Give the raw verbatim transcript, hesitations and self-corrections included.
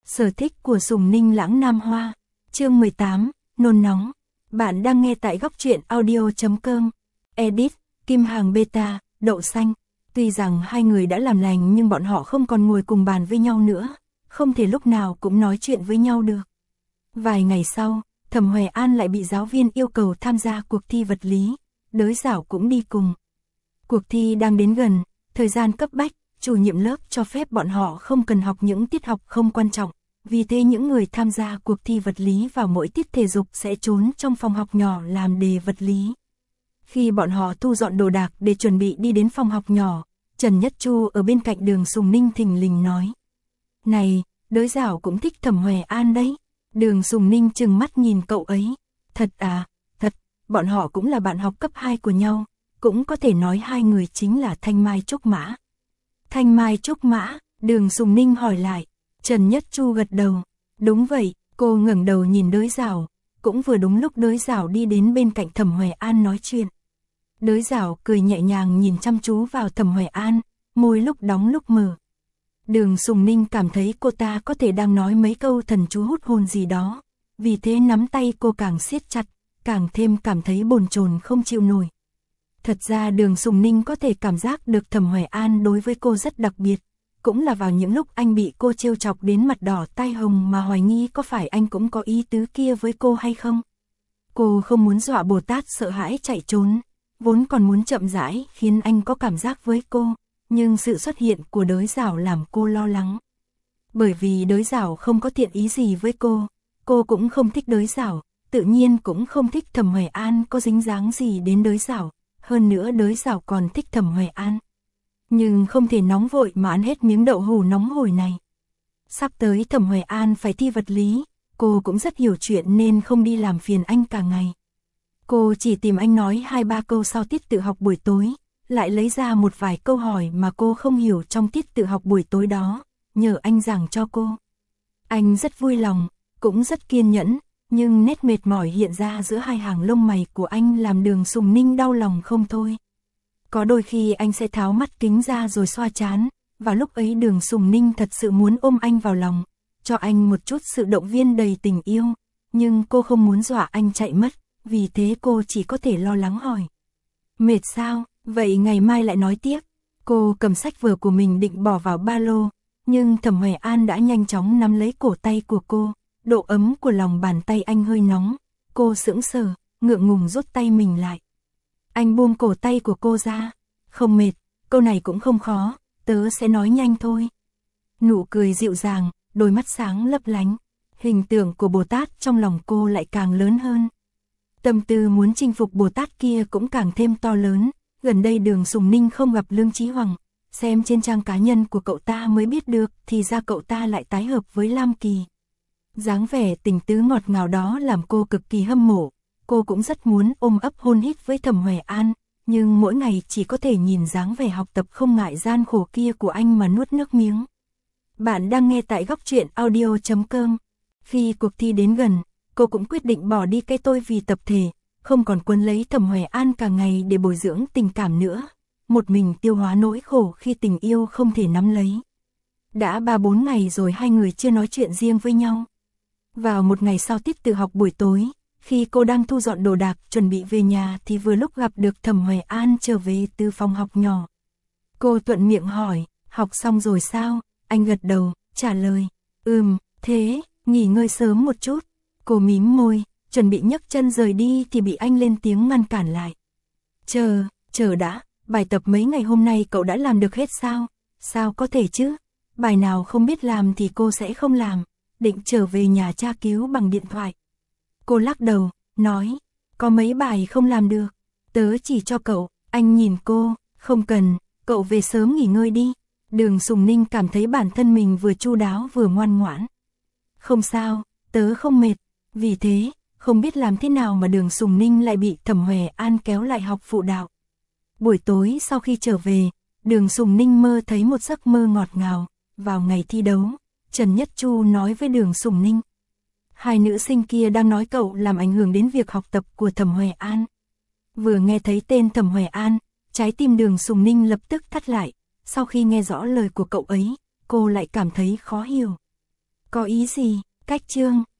Sở thích của Sùng Ninh Lãng Nam Hoa. Chương mười tám, nôn nóng. Bạn đang nghe tại góc truyện audio chấm com. Edit, Kim Hàng Beta, Đậu Xanh. Tuy rằng hai người đã làm lành nhưng bọn họ không còn ngồi cùng bàn với nhau nữa, không thể lúc nào cũng nói chuyện với nhau được. Vài ngày sau, Thẩm Hoè An lại bị giáo viên yêu cầu tham gia cuộc thi vật lý, Đới Giảo cũng đi cùng. Cuộc thi đang đến gần, thời gian cấp bách, chủ nhiệm lớp cho phép bọn họ không cần học những tiết học không quan trọng, vì thế những người tham gia cuộc thi vật lý vào mỗi tiết thể dục sẽ trốn trong phòng học nhỏ làm đề vật lý. Khi bọn họ thu dọn đồ đạc để chuẩn bị đi đến phòng học nhỏ, Trần Nhất Chu ở bên cạnh Đường Sùng Ninh thình lình nói: "Này, Đới Giảo cũng thích Thẩm Hoè An đấy." Đường Sùng Ninh trừng mắt nhìn cậu ấy. "Thật à?" "Thật, bọn họ cũng là bạn học cấp hai của nhau, cũng có thể nói hai người chính là Thanh Mai Trúc Mã." "Thanh Mai Trúc Mã?" Đường Sùng Ninh hỏi lại. Trần Nhất Chu gật đầu. "Đúng vậy." Cô ngẩng đầu nhìn Đới Giảo, cũng vừa đúng lúc Đới Giảo đi đến bên cạnh Thẩm Hoè An nói chuyện. Đới Giảo cười nhẹ nhàng nhìn chăm chú vào Thẩm Hoè An, môi lúc đóng lúc mở. Đường Sùng Ninh cảm thấy cô ta có thể đang nói mấy câu thần chú hút hồn gì đó, vì thế nắm tay cô càng siết chặt, càng thêm cảm thấy bồn chồn không chịu nổi. Thật ra Đường Sùng Ninh có thể cảm giác được Thẩm Hoè An đối với cô rất đặc biệt, cũng là vào những lúc anh bị cô trêu chọc đến mặt đỏ tai hồng mà hoài nghi có phải anh cũng có ý tứ kia với cô hay không. Cô không muốn dọa Bồ Tát sợ hãi chạy trốn, vốn còn muốn chậm rãi khiến anh có cảm giác với cô, nhưng sự xuất hiện của Đới Giảo làm cô lo lắng. Bởi vì Đới Giảo không có thiện ý gì với cô, cô cũng không thích Đới Giảo, tự nhiên cũng không thích Thẩm Hoè An có dính dáng gì đến Đới Giảo, hơn nữa Đới Giảo còn thích Thẩm Hoè An. Nhưng không thể nóng vội mà ăn hết miếng đậu hũ nóng hổi này. Sắp tới Thẩm Hoè An phải thi vật lý, cô cũng rất hiểu chuyện nên không đi làm phiền anh cả ngày. Cô chỉ tìm anh nói hai ba câu sau tiết tự học buổi tối, lại lấy ra một vài câu hỏi mà cô không hiểu trong tiết tự học buổi tối đó, nhờ anh giảng cho cô. Anh rất vui lòng, cũng rất kiên nhẫn, nhưng nét mệt mỏi hiện ra giữa hai hàng lông mày của anh làm Đường Sùng Ninh đau lòng không thôi. Có đôi khi anh sẽ tháo mắt kính ra rồi xoa trán, và lúc ấy Đường Sùng Ninh thật sự muốn ôm anh vào lòng, cho anh một chút sự động viên đầy tình yêu, nhưng cô không muốn dọa anh chạy mất, vì thế cô chỉ có thể lo lắng hỏi: "Mệt sao? Vậy ngày mai lại nói tiếp." Cô cầm sách vở của mình định bỏ vào ba lô, nhưng Thẩm Hoè An đã nhanh chóng nắm lấy cổ tay của cô, độ ấm của lòng bàn tay anh hơi nóng, cô sững sờ, ngượng ngùng rút tay mình lại. Anh buông cổ tay của cô ra. "Không mệt, câu này cũng không khó, tớ sẽ nói nhanh thôi." Nụ cười dịu dàng, đôi mắt sáng lấp lánh, hình tượng của Bồ Tát trong lòng cô lại càng lớn hơn. Tâm tư muốn chinh phục Bồ Tát kia cũng càng thêm to lớn. Gần đây Đường Sùng Ninh không gặp Lương Chí Hoàng, xem trên trang cá nhân của cậu ta mới biết được thì ra cậu ta lại tái hợp với Lam Kỳ. Dáng vẻ tình tứ ngọt ngào đó làm cô cực kỳ hâm mộ. Cô cũng rất muốn ôm ấp hôn hít với Thẩm Hoè An, nhưng mỗi ngày chỉ có thể nhìn dáng vẻ học tập không ngại gian khổ kia của anh mà nuốt nước miếng. Bạn đang nghe tại góc truyện audio chấm com. Khi cuộc thi đến gần, cô cũng quyết định bỏ đi cái tôi vì tập thể, không còn quấn lấy Thẩm Hoè An cả ngày để bồi dưỡng tình cảm nữa, một mình tiêu hóa nỗi khổ khi tình yêu không thể nắm lấy. Đã ba bốn ngày rồi hai người chưa nói chuyện riêng với nhau. Vào một ngày sau tiết tự học buổi tối, khi cô đang thu dọn đồ đạc chuẩn bị về nhà thì vừa lúc gặp được Thẩm Hoè An trở về từ phòng học nhỏ. Cô thuận miệng hỏi: "Học xong rồi sao?" Anh gật đầu, trả lời: "Ừm, thế, nghỉ ngơi sớm một chút." Cô mím môi, chuẩn bị nhấc chân rời đi thì bị anh lên tiếng ngăn cản lại. "Chờ, chờ đã, bài tập mấy ngày hôm nay cậu đã làm được hết sao?" "Sao có thể chứ, bài nào không biết làm thì cô sẽ không làm, định trở về nhà tra cứu bằng điện thoại." Cô lắc đầu, nói: "Có mấy bài không làm được, tớ chỉ cho cậu." Anh nhìn cô: "Không cần, cậu về sớm nghỉ ngơi đi." Đường Sùng Ninh cảm thấy bản thân mình vừa chu đáo vừa ngoan ngoãn. "Không sao, tớ không mệt." Vì thế, không biết làm thế nào mà Đường Sùng Ninh lại bị Thẩm Hoè An kéo lại học phụ đạo. Buổi tối sau khi trở về, Đường Sùng Ninh mơ thấy một giấc mơ ngọt ngào. Vào ngày thi đấu, Trần Nhất Chu nói với Đường Sùng Ninh: "Hai nữ sinh kia đang nói cậu làm ảnh hưởng đến việc học tập của Thẩm Hoè An." Vừa nghe thấy tên Thẩm Hoè An, trái tim Đường Sùng Ninh lập tức thắt lại. Sau khi nghe rõ lời của cậu ấy, cô lại cảm thấy khó hiểu. Có ý gì? Cách chương